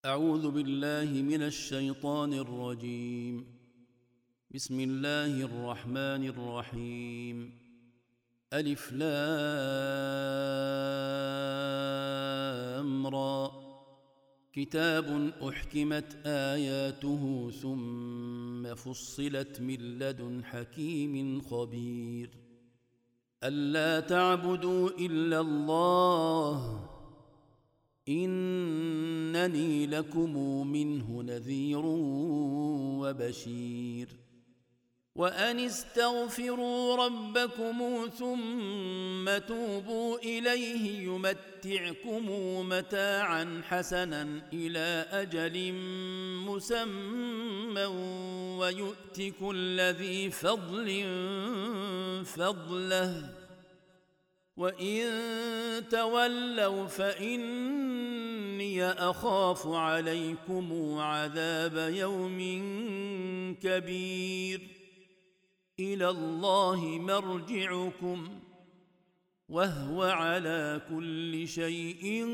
أعوذ بالله من الشيطان الرجيم. بسم الله الرحمن الرحيم. ألف لام را. كتاب أحكمت آياته ثم فصلت من لدن حكيم خبير. ألا تعبدوا إلا الله إنني لكم منه نذير وبشير. وأن استغفروا ربكم ثم توبوا إليه يمتعكم متاعا حسنا إلى أجل مسمى ويؤت كل ذي فضل فضله وإن تولوا فإني أخاف عليكم عذاب يوم كبير. إلى الله مرجعكم وهو على كل شيء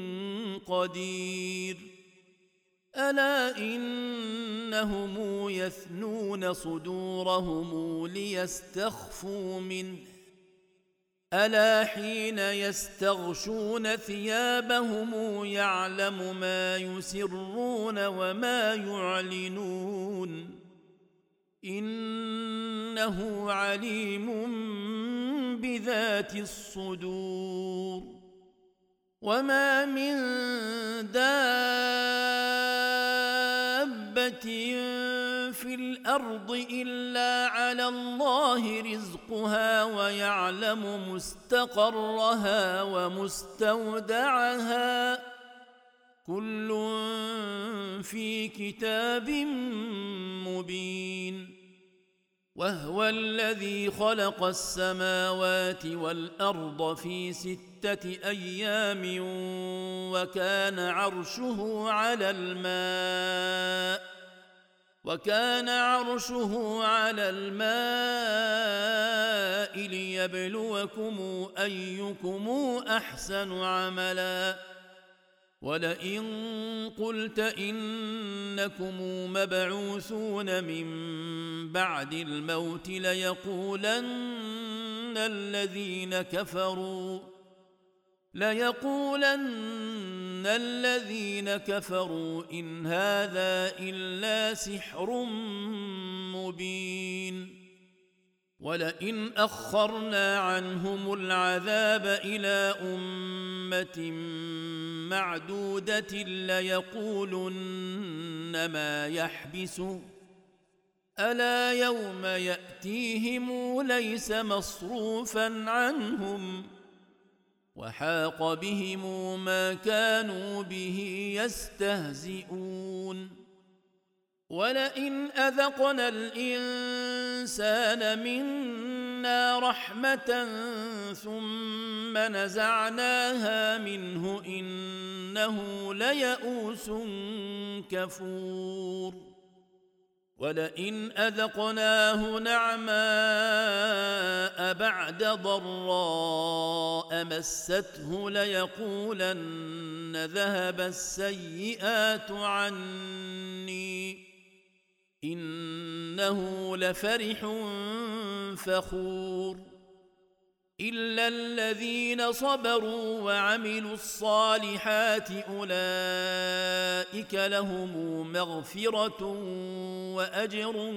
قدير. ألا إنهم يثنون صدورهم ليستخفوا منه ألا حين يستغشون ثيابهم يعلم ما يسرون وما يعلنون إنه عليم بذات الصدور. وما من دابة في الأرض إلا على الله رزقها ويعلم مستقرها ومستودعها كل في كتاب مبين. وهو الذي خلق السماوات والأرض في 6 أيام وكان عرشه على الماء ليبلوكم أيكم أحسن عملا. ولئن قلت إنكم مبعوثون من بعد الموت ليقولن الذين كفروا إن هذا إلا سحر مبين. ولئن أخرنا عنهم العذاب إلى أمة معدودة ليقولن ما يحبسه ألا يوم يأتيهم ليس مصروفا عنهم وحاق بهم ما كانوا به يستهزئون. ولئن أذقنا الإنسان منا رحمة ثم نزعناها منه إنه ليئوس كفور. ولئن أذقناه نعماء بعد ضراء مسته ليقولن ذهب السيئات عني إنه لفرح فخور. إلا الذين صبروا وعملوا الصالحات أولئك لهم مغفرة وأجر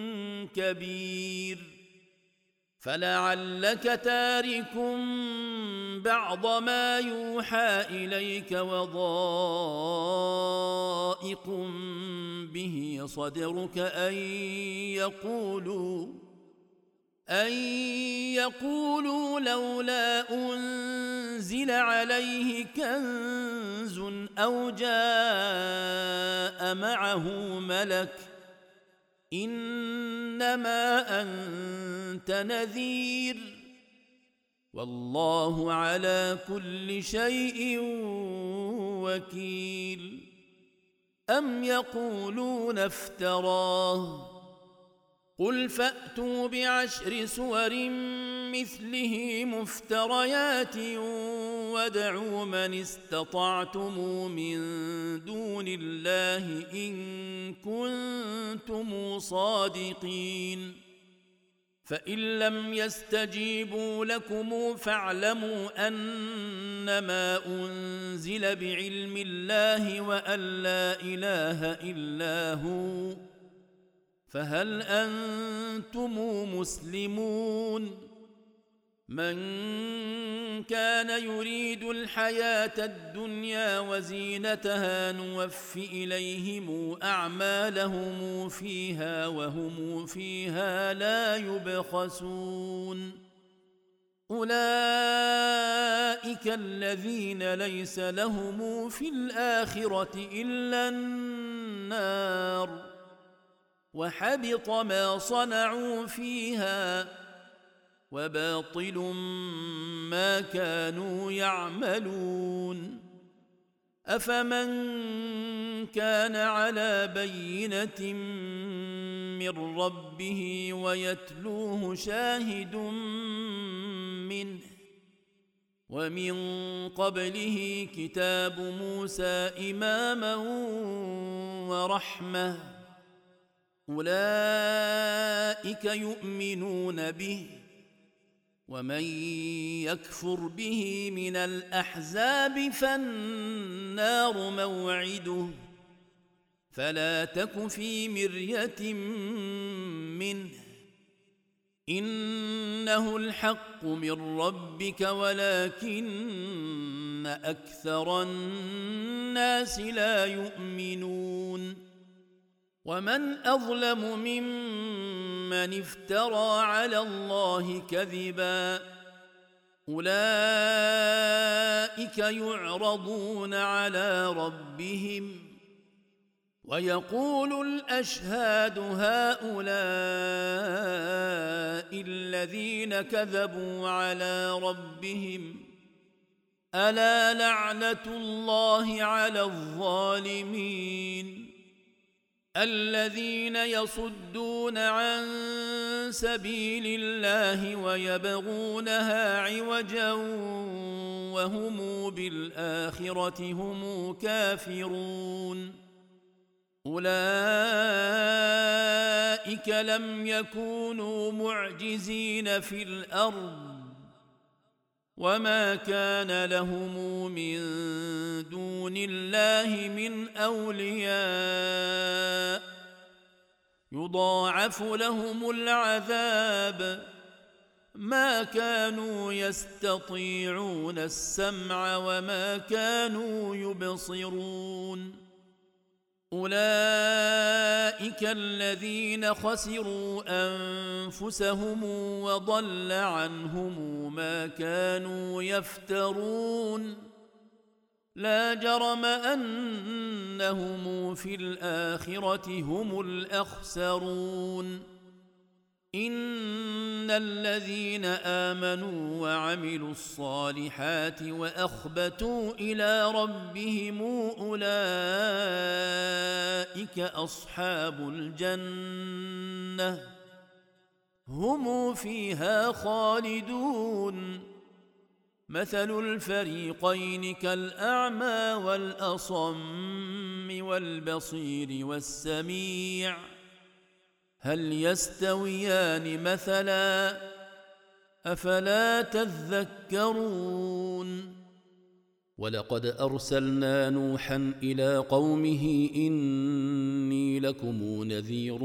كبير. فلعلك تارك بعض ما يوحى إليك وضائق به صدرك أن يقولوا لولا أنزل عليه كنز أو جاء معه ملك إنما أنت نذير والله على كل شيء وكيل. أم يقولون افتراه قل فأتوا ب10 سور مثله مفتريات وادعوا من استطعتم من دون الله إن كنتم صادقين فإن لم يستجيبوا لكم فاعلموا أنما أنزل بعلم الله وأن لا إله إلا هو فهل أنتم مسلمون من كان يريد الحياة الدنيا وزينتها نوف إليهم أعمالهم فيها وهم فيها لا يبخسون أولئك الذين ليس لهم في الآخرة إلا النار وحبط ما صنعوا فيها وباطل ما كانوا يعملون أفمن كان على بينة من ربه ويتلوه شاهد منه ومن قبله كتاب موسى إماما ورحمة أولئك يؤمنون به ومن يكفر به من الأحزاب فالنار موعده فلا تك في مرية منه إنه الحق من ربك ولكن أكثر الناس لا يؤمنون ومن أظلم ممن افترى على الله كذبا أولئك يعرضون على ربهم ويقول الأشهاد هؤلاء الذين كذبوا على ربهم ألا لعنة الله على الظالمين الذين يصدون عن سبيل الله ويبغونها عوجا وهم بالآخرة هم كافرون أولئك لم يكونوا معجزين في الأرض وما كان لهم من دون الله من أولياء يضاعف لهم العذاب ما كانوا يستطيعون السمع وما كانوا يبصرون أولئك الذين خسروا أنفسهم وضل عنهم ما كانوا يفترون لا جرم أنهم في الآخرة هم الأخسرون إن الذين آمنوا وعملوا الصالحات وأخبتوا إلى ربهم أولئك أصحاب الجنة هم فيها خالدون مثل الفريقين كالأعمى والأصم والبصير والسميع هل يستويان مثلا أفلا تذكرون ولقد أرسلنا نوحا إلى قومه إني لكم نذير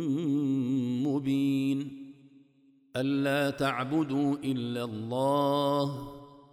مبين ألا تعبدوا إلا الله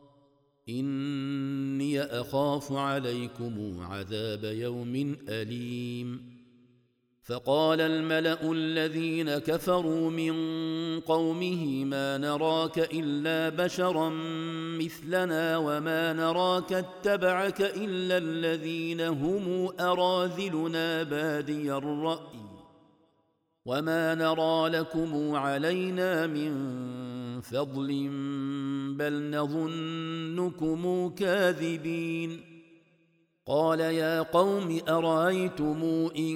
إني أخاف عليكم عذاب يوم أليم فقال الملأ الذين كفروا من قومه ما نراك إلا بشرا مثلنا وما نراك اتبعك إلا الذين هم أراذلنا بادي الرأي وما نرى لكم علينا من فضل بل نظنكم كاذبين قال يا قوم أرأيتم إن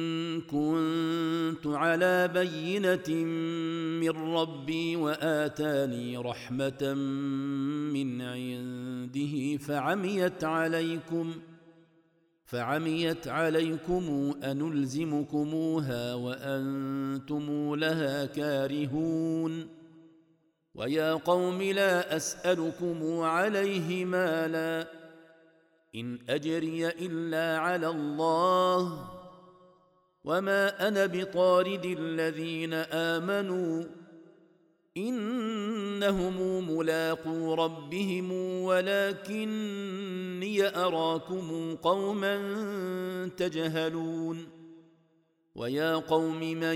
كنت على بينة من ربي وآتاني رحمة من عنده فعميت عليكم أنلزمكموها وأنتم لها كارهون ويا قوم لا أسألكم عليه مالا إن أجري إلا على الله وما أنا بطارد الذين آمنوا إنهم ملاقو ربهم ولكني أراكم قوما تجهلون ويا قوم من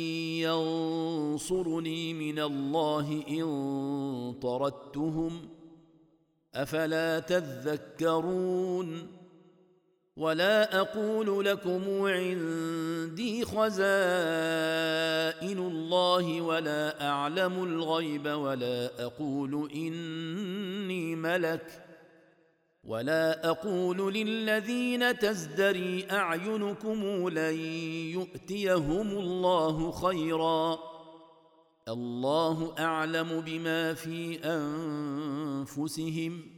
ينصرني من الله إن طردتهم أفلا تذكرون ولا أقول لكم عندي خزائن الله ولا أعلم الغيب ولا أقول إني ملك ولا أقول للذين تزدري أعينكم لن يؤتيهم الله خيرا الله أعلم بما في أنفسهم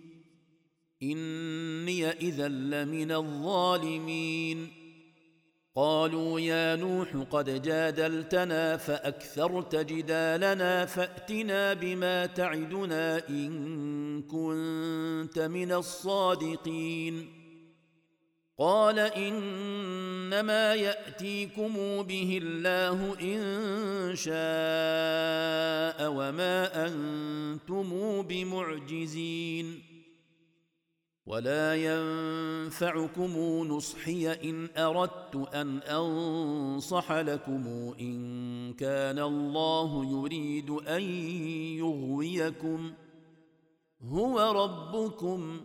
إني إذا لمن الظالمين قالوا يا نوح قد جادلتنا فأكثرت جدالنا فأتنا بما تعدنا إن كنت من الصادقين قال إنما يأتيكم به الله إن شاء وما أنتم بمعجزين ولا ينفعكم نصحي إن أردت أن أنصح لكم إن كان الله يريد أن يغويكم هو ربكم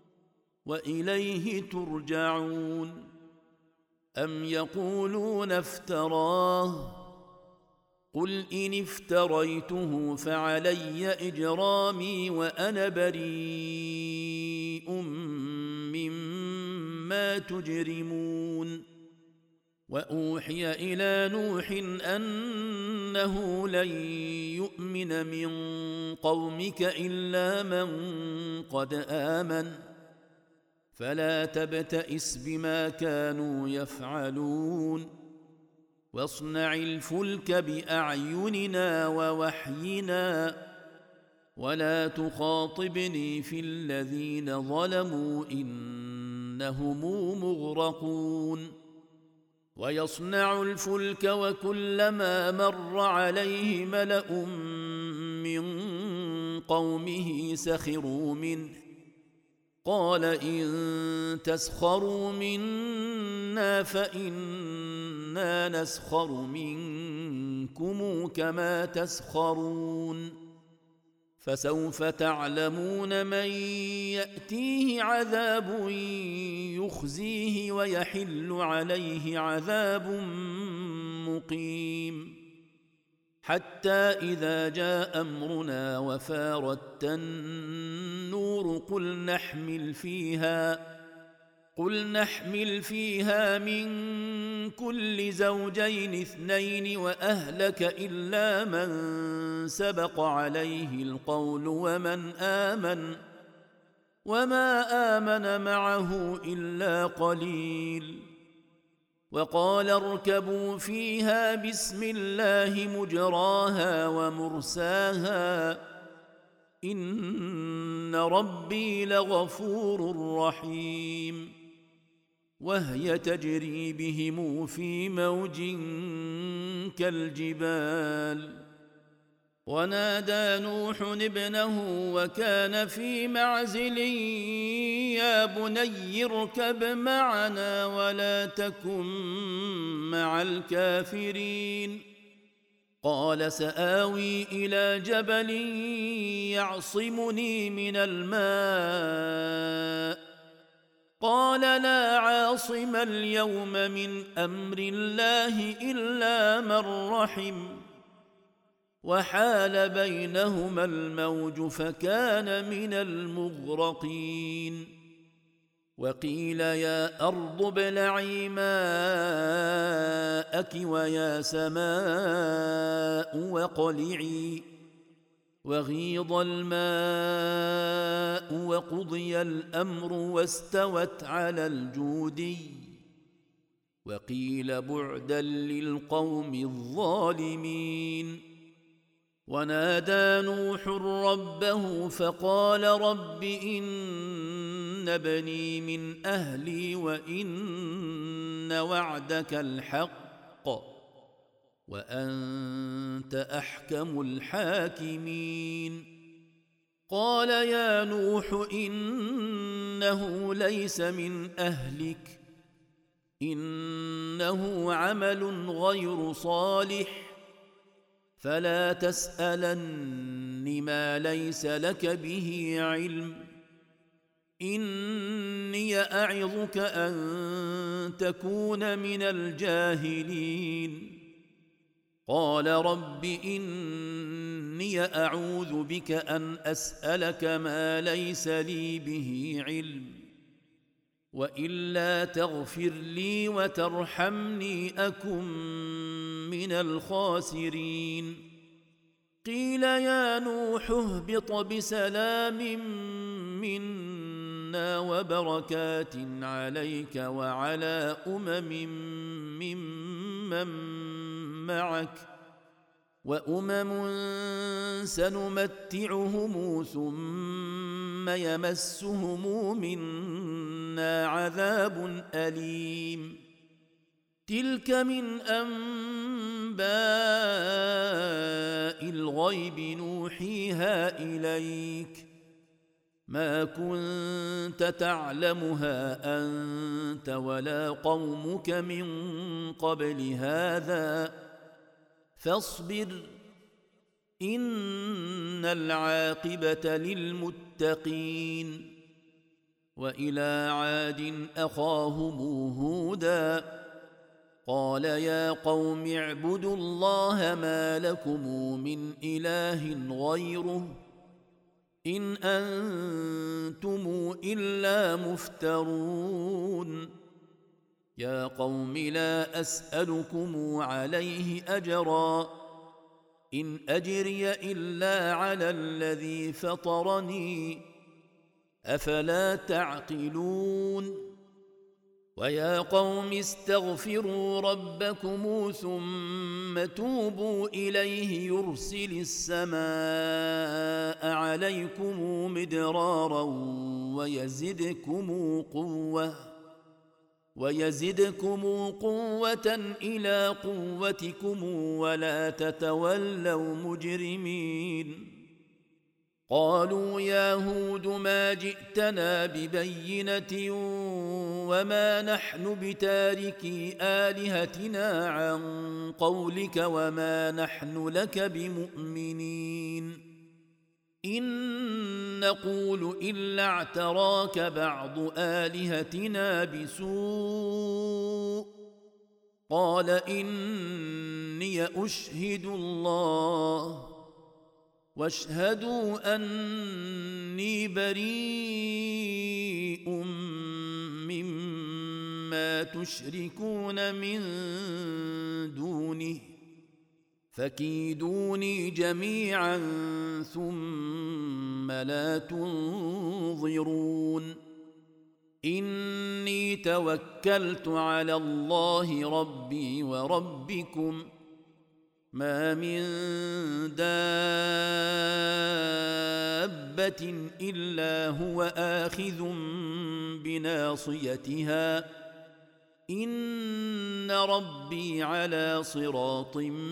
وإليه ترجعون أم يقولون افتراه قل إن افتريته فعلي إجرامي وأنا بريء مما تجرمون وأوحي إلى نوح أنه لن يؤمن من قومك إلا من قد آمن فلا تبتئس بما كانوا يفعلون واصنع الفلك بأعيننا ووحينا ولا تخاطبني في الذين ظلموا إنهم مغرقون ويصنع الفلك وكلما مر عليه ملأ من قومه سخروا منه قال إن تسخروا منا فإنا نسخر منكم كما تسخرون فسوف تعلمون من يأتيه عذاب يخزيه ويحل عليه عذاب مقيم حتى إذا جاء أمرنا وفارت النور قل نحمل فيها من كل زوجين اثنين وأهلك إلا من سبق عليه القول ومن آمن وما آمن معه إلا قليل وقال اركبوا فيها بسم الله مجراها ومرساها إن ربي لغفور رحيم وهي تجري بهم في موج كالجبال ونادى نوح ابنه وكان في معزل يا بني اركب معنا ولا تكن مع الكافرين قال سآوي إلى جبل يعصمني من الماء قال لا عاصم اليوم من أمر الله إلا من رحم وحال بينهما الموج فكان من المغرقين وقيل يا أرض ابلعي ماءك ويا سماء وغيض الماء وقضي الأمر واستوت على الجودي وقيل بعدا للقوم الظالمين. ونادى نوح ربه فقال رب إن ابني من أهلي وإن وعدك الحق وأنت أحكم الحاكمين. قال يا نوح إنه ليس من أهلك إنه عمل غير صالح فلا تسألن ما ليس لك به علم إني أعظك أن تكون من الجاهلين. قال رب إني أعوذ بك أن أسألك ما ليس لي به علم وإلا تغفر لي وترحمني أكن من الخاسرين. قيل يا نوح اهبط بسلام منا وبركات عليك وعلى ممن معك وأمم سنمتعهم ثم يمسهم منا عذاب أليم. تلك من أنباء الغيب نوحيها إليك ما كنت تعلمها أنت ولا قومك من قبل هذا فاصبر إن العاقبة للمتقين. وإلى عاد أخاهم هودا قال يا قوم اعبدوا الله ما لكم من إله غيره إن أنتم إلا مفترون. يا قوم لا أسألكم عليه أجرا إن أجري إلا على الذي فطرني أفلا تعقلون. ويا قوم استغفروا ربكم ثم توبوا إليه يرسل السماء عليكم مدرارا ويزدكم قوة إلى قوتكم ولا تتولوا مجرمين. قالوا يا هود ما جئتنا ببينة وما نحن بتاركي آلهتنا عن قولك وما نحن لك بمؤمنين إن نقول إلا اعتراك بعض آلهتنا بسوء قال إني أشهد الله واشهدوا أني بريء مما تشركون من دونه فكيدوني جميعا ثم لا تنظرون. إني توكلت على الله ربي وربكم ما من دابة إلا هو آخذ بناصيتها إن ربي على صراط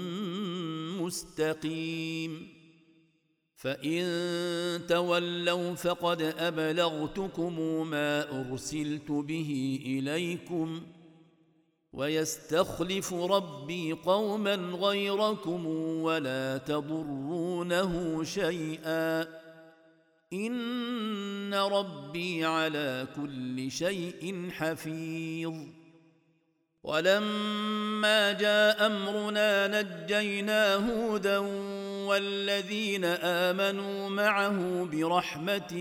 مستقيم. فإن تولوا فقد أبلغتكم ما أرسلت به إليكم ويستخلف ربي قوما غيركم ولا تضرونه شيئا إن ربي على كل شيء حفيظ. ولما جاء أمرنا نجينا هودا والذين آمنوا معه برحمة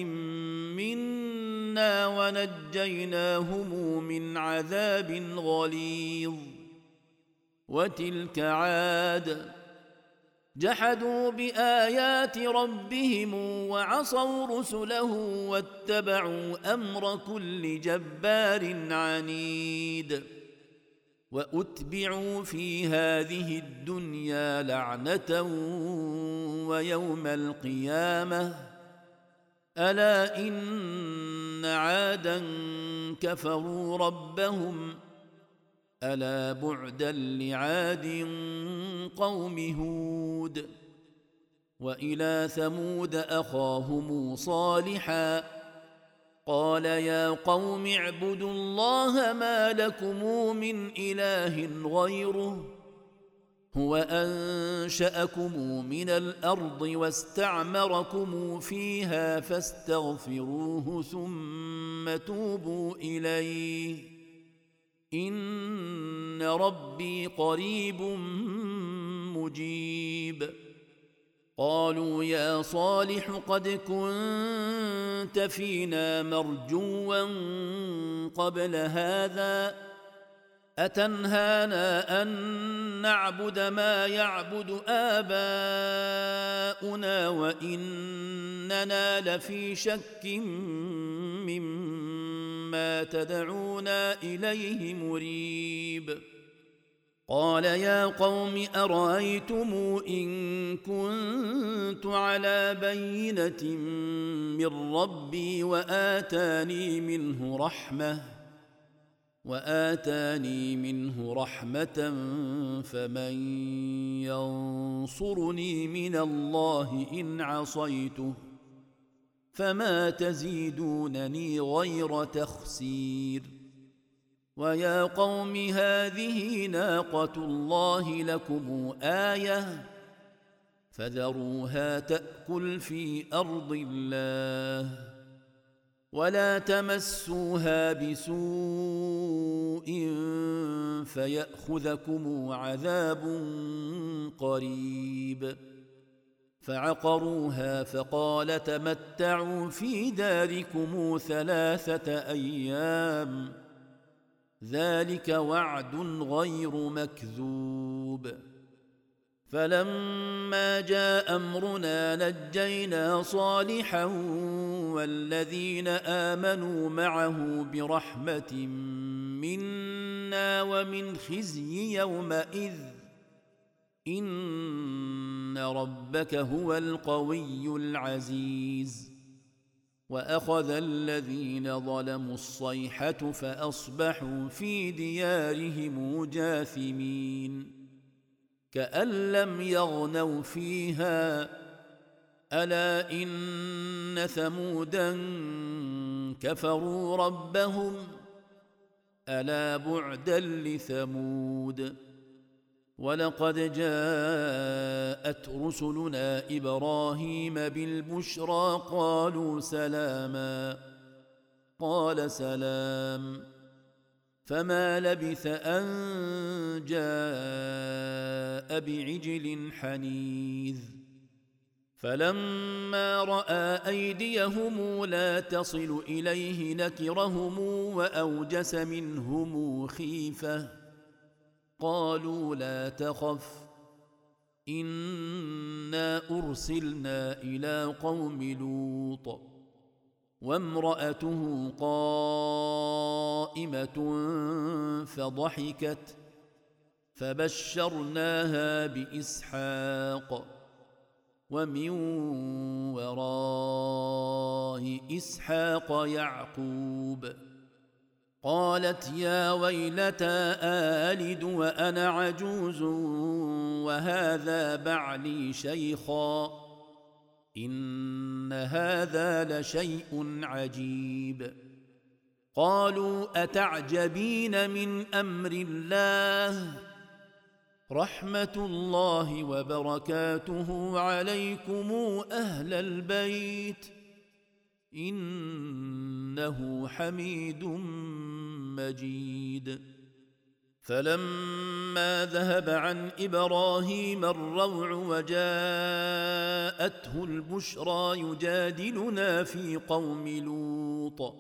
منا ونجيناهم من عذاب غليظ. وتلك عاد جحدوا بآيات ربهم وعصوا رسله واتبعوا أمر كل جبار عنيد وأتبعوا في هذه الدنيا لعنة ويوم القيامة ألا إن عادا كفروا ربهم ألا بعدا لعاد قوم هود وإلى ثمود أخاهم صالحا قال يا قوم اعبدوا الله ما لكم من إله غيره هو أنشأكم من الأرض واستعمركم فيها فاستغفروه ثم توبوا إليه إن ربي قريب مجيب قالوا يا صالح قد كنت فينا مرجوا قبل هذا أتنهانا أن نعبد ما يعبد آباؤنا وإننا لفي شك مما تدعونا إليه مريب قال يا قوم أرأيتم إن كنت على بينة من ربي وآتاني منه رحمة فمن ينصرني من الله إن عصيته فما تزيدونني غير تخسير ويا قوم هذه ناقة الله لكم آية فذروها تأكل في أرض الله ولا تمسوها بسوء فيأخذكم عذاب قريب فعقروها فقال تمتعوا في داركم 3 أيام ذلك وعد غير مكذوب فلما جاء أمرنا نجينا صالحا والذين آمنوا معه برحمة منا ومن خزي يومئذ إن ربك هو القوي العزيز وأخذ الذين ظلموا الصيحة فأصبحوا في ديارهم جاثمين كأن لم يغنوا فيها ألا إن ثمودا كفروا ربهم ألا بعدا لثمود ولقد جاءت رسلنا إبراهيم بالبشرى قالوا سلاما قال سلام فما لبث أن جاء بعجل حنيذ فلما رأى أيديهم لا تصل إليه نكرهم وأوجس منهم خيفة قالوا لا تخف إنا أرسلنا إلى قوم لوط وامرأته قائمة فضحكت فبشرناها بإسحاق ومن وراء إسحاق يعقوب قالت يا ويلتى آلد وأنا عجوز وهذا بعلي شيخا إن هذا لشيء عجيب قالوا أتعجبين من أمر الله رحمة الله وبركاته عليكم أهل البيت إنه حميد مجيد فلما ذهب عن إبراهيم الروع وجاءته البشرى يجادلنا في قوم لوط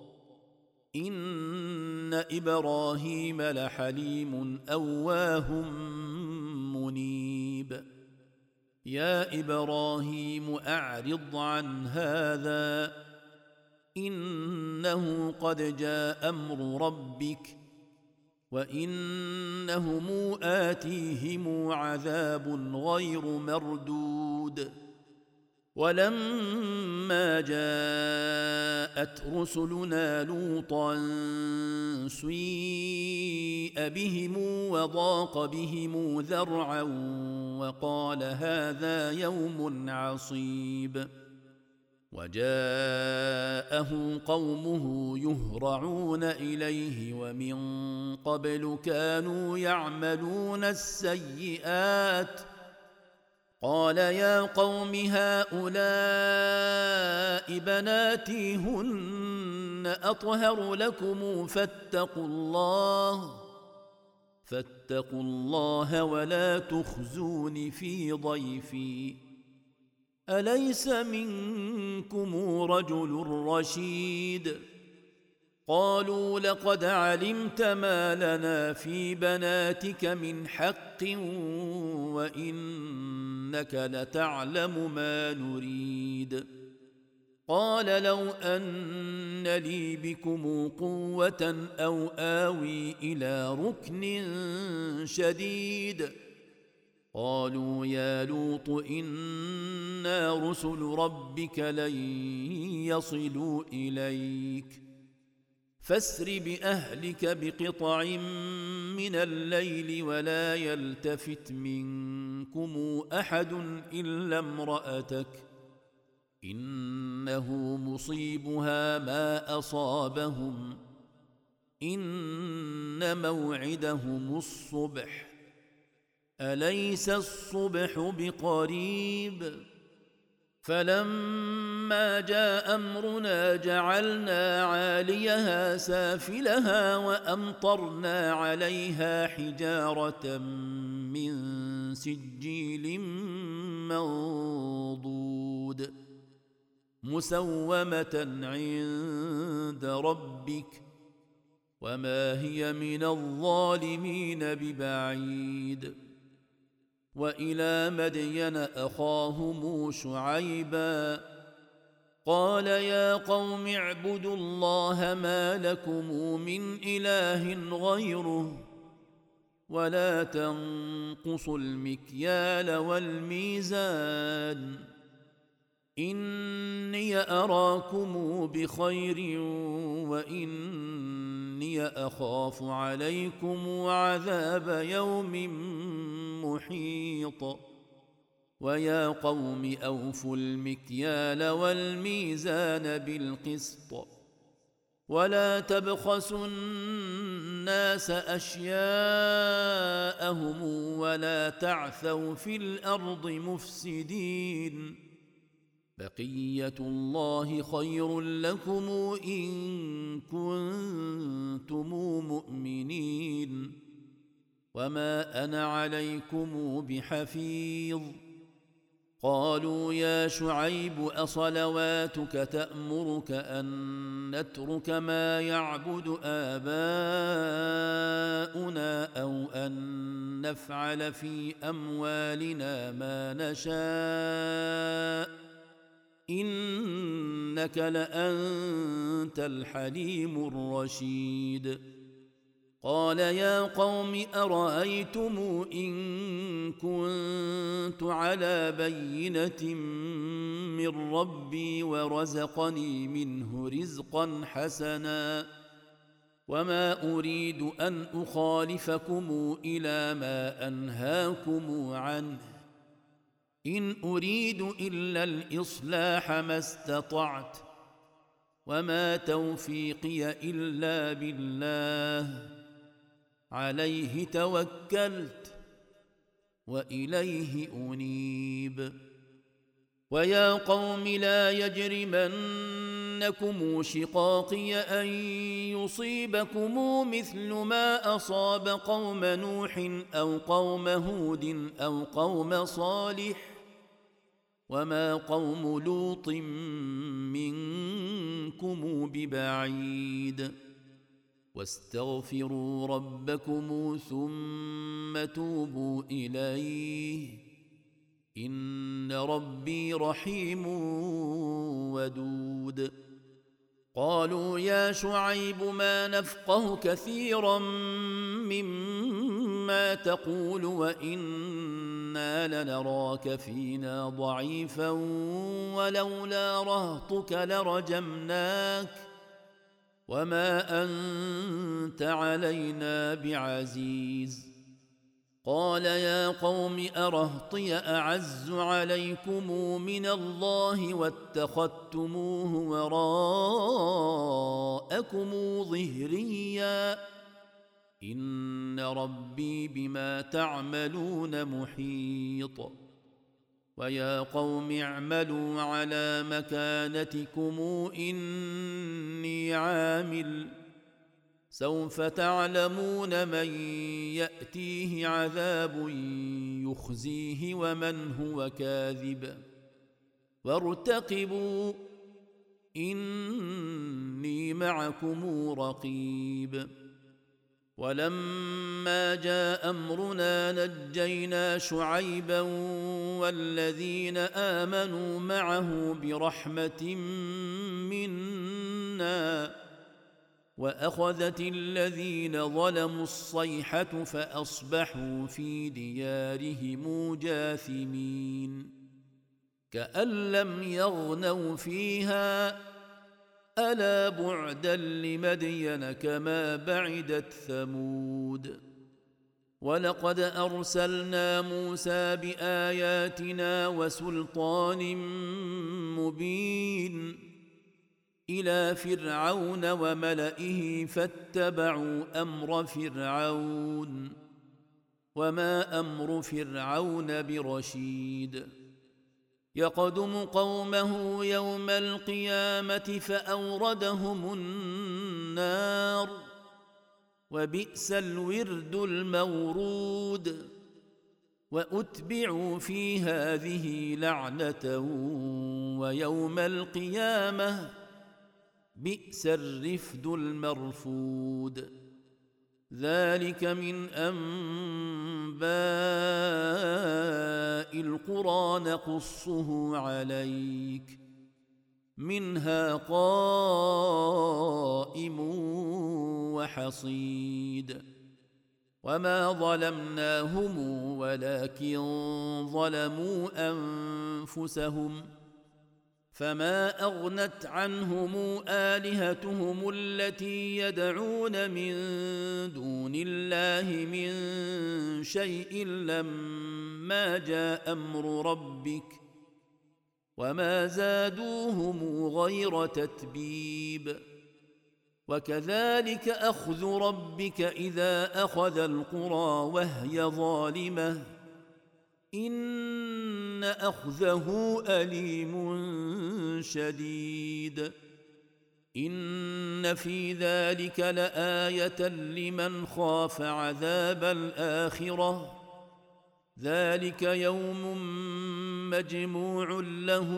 إن إبراهيم لحليم أواه منيب يا إبراهيم أعرض عن هذا إنه قد جاء أمر ربك وإنهم آتيهم عذاب غير مردود ولما جاءت رسلنا لوطا سيء بهم وضاق بهم ذرعا وقال هذا يوم عصيب وجاءه قومه يهرعون إليه ومن قبل كانوا يعملون السيئات قال يا قوم هؤلاء بناتي هن أطهر لكم فاتقوا الله ولا تخزون في ضيفي أليس منكم رجل رشيد قالوا لقد علمت ما لنا في بناتك من حق وإنك لتعلم ما نريد قال لو أن لي بكم قوة أو آوي إلى ركن شديد قالوا يا لوط إنا رسل ربك لن يصلوا إليك فاسر بأهلك بقطع من الليل ولا يلتفت منكم أحد إلا امرأتك إنه مصيبها ما أصابهم إن موعدهم الصبح أليس الصبح بقريب فلما جاء أمرنا جعلنا عاليها سافلها وأمطرنا عليها حجارة من سجيل منضود مسومة عند ربك وما هي من الظالمين ببعيد وإلى مدين أخاهم شعيبا قال يا قوم اعبدوا الله ما لكم من إله غيره ولا تنقصوا المكيال والميزان إني أراكم بخير وإني أخاف عليكم عذاب يوم محيط ويا قوم أوفوا المكيال والميزان بالقسط ولا تبخسوا الناس أشياءهم ولا تعثوا في الأرض مفسدين بقية الله خير لكم إن كنتم مؤمنين وما أنا عليكم بحفيظ قالوا يا شعيب أصلواتك تأمرك أن نترك ما يعبد آباؤنا أو أن نفعل في أموالنا ما نشاء إنك لأنت الحليم الرشيد قال يا قوم أرأيتم إن كنت على بينة من ربي ورزقني منه رزقا حسنا وما أريد أن أخالفكم إلى ما أنهاكم عنه إن أريد إلا الإصلاح ما استطعت وما توفيقي إلا بالله عليه توكلت وإليه أنيب ويا قوم لا يجرمنكم شقاقي أن يصيبكم مثل ما أصاب قوم نوح أو قوم هود أو قوم صالح وما قوم لوط منكم ببعيد واستغفروا ربكم ثم توبوا إليه إن ربي رحيم ودود. قالوا يا شعيب ما نفقه كثيرا مما تقول وإنا لنراك فينا ضعيفا ولولا رهطك لرجمناك وما أنت علينا بعزيز. قال يا قوم أرهطي أعز عليكم من الله واتخذتموه وراءكم ظهريا إن ربي بما تعملون محيط. ويا قوم اعملوا على مكانتكم إني عامل سوف تعلمون من يأتيه عذاب يخزيه ومن هو كاذب وارتقبوا إني معكم رقيب. ولما جاء أمرنا نجينا شعيبا والذين آمنوا معه برحمة منا وأخذت الذين ظلموا الصيحة فأصبحوا في ديارهم جاثمين كأن لم يغنوا فيها ألا بعدا لمدين كما بعدت ثمود. ولقد أرسلنا موسى بآياتنا وسلطان مبين إلى فرعون وملئه فاتبعوا أمر فرعون وما أمر فرعون برشيد. يقدم قومه يوم القيامة فأوردهم النار وبئس الورد المورود. وأتبعوا في هذه لعنة ويوم القيامة بئس الرفد المرفود. ذلك من أنباء القرى نقصه عليك منها قائم وحصيد. وما ظلمناهم ولكن ظلموا أنفسهم فما أغنت عنهم آلهتهم التي يدعون من دون الله من شيء لما جاء أمر ربك وما زادوهم غير تتبيب. وكذلك أخذ ربك إذا أخذ القرى وهي ظالمة إن أخذه أليم شديد. إن في ذلك لآية لمن خاف عذاب الآخرة ذلك يوم مجموع له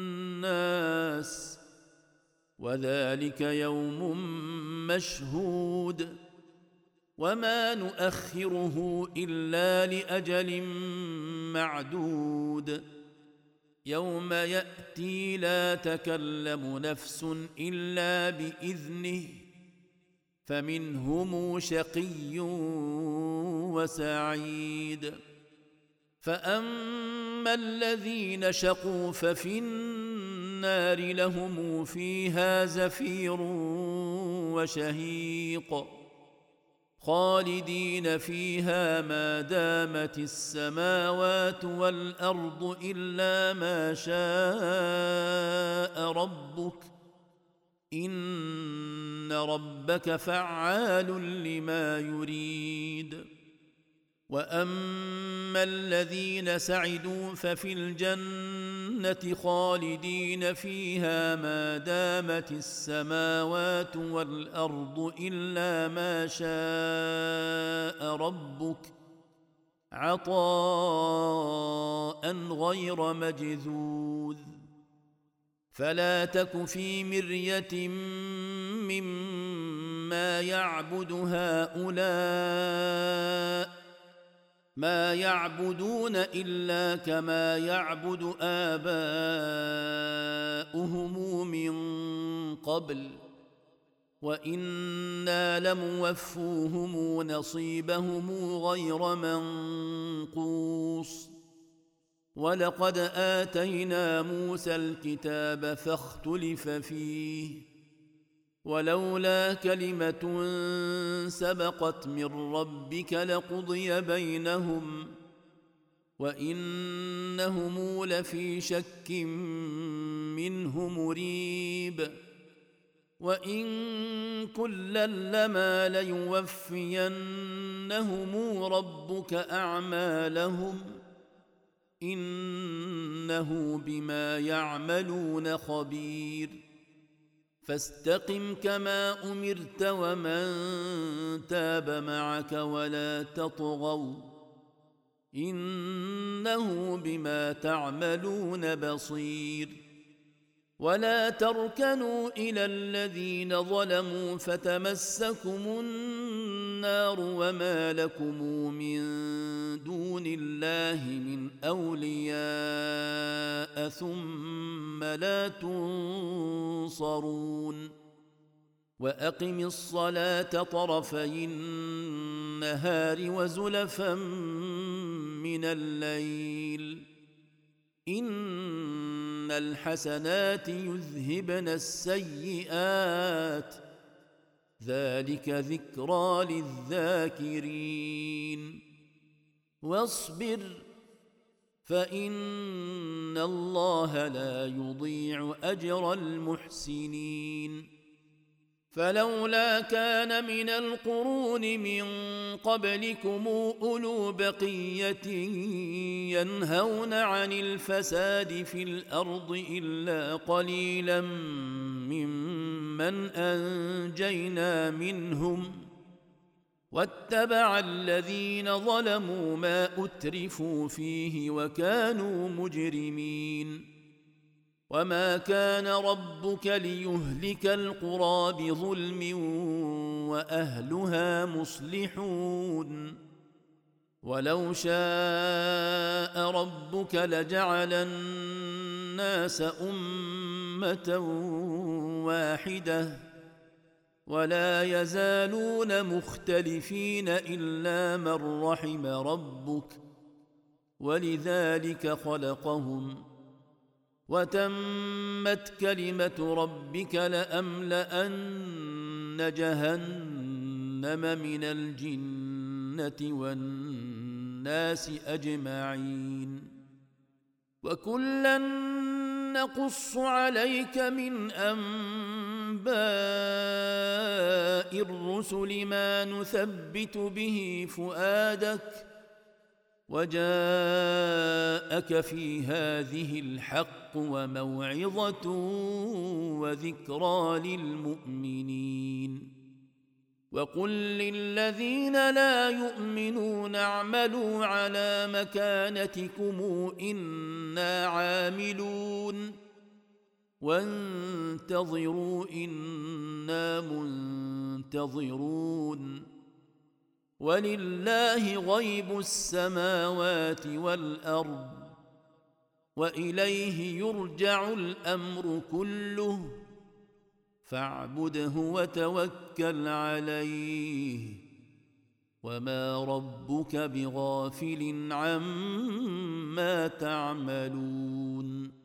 الناس وذلك يوم مشهود وما نؤخره إلا لأجل معدود. يوم يأتي لا تكلم نفس إلا بإذنه فمنهم شقي وسعيد. فأما الذين شقوا ففي النار لهم فيها زفير وشهيق خالدين فيها ما دامت السماوات والأرض إلا ما شاء ربك إن ربك فعال لما يريد. وأما الذين سعدوا ففي الجنة خالدين فيها ما دامت السماوات والأرض إلا ما شاء ربك عطاء غير مجذوذ. فلا تك في مرية مما يعبد هؤلاء ما يعبدون إلا كما يعبد آباؤهم من قبل وإنا لموفوهم نصيبهم غير منقوص ولقد آتينا موسى الكتاب فاختلف فيه ولولا كلمة سبقت من ربك لقضي بينهم وإنهم لفي شك منه مريب وإن كلا لما ليوفينهم ربك أعمالهم إنه بما يعملون خبير فاستقم كما أمرت ومن تاب معك ولا تطغوا إنه بما تعملون بصير ولا تركنوا إلى الذين ظلموا فتمسكم النار وما لكم من دون الله من أولياء ثم لا تنصرون وأقم الصلاة طرفي النهار وزلفا من الليل إن الحسنات يذهبن السيئات ذلك ذكرى للذاكرين واصبر فإن الله لا يضيع أجر المحسنين فلولا كان من القرون من قبلكم أولو بقية ينهون عن الفساد في الأرض إلا قليلا ممن أنجينا منهم واتبع الذين ظلموا ما أترفوا فيه وكانوا مجرمين وما كان ربك ليهلك القرى بظلم وأهلها مصلحون ولو شاء ربك لجعل الناس أمة واحدة ولا يزالون مختلفين إلا من رحم ربك ولذلك خلقهم وتمت كلمة ربك لأملأن جهنم من الجنة والناس أجمعين وكلا نقص عليك من أنباء الرسل ما نثبت به فؤادك وجاءك في هذه الحق وموعظة وذكرى للمؤمنين وقل للذين لا يؤمنون اعملوا على مكانتكم إنا عاملون وانتظروا إنا منتظرون ولله غيب السماوات والأرض وإليه يرجع الأمر كله فاعبده وتوكل عليه وما ربك بغافل عما تعملون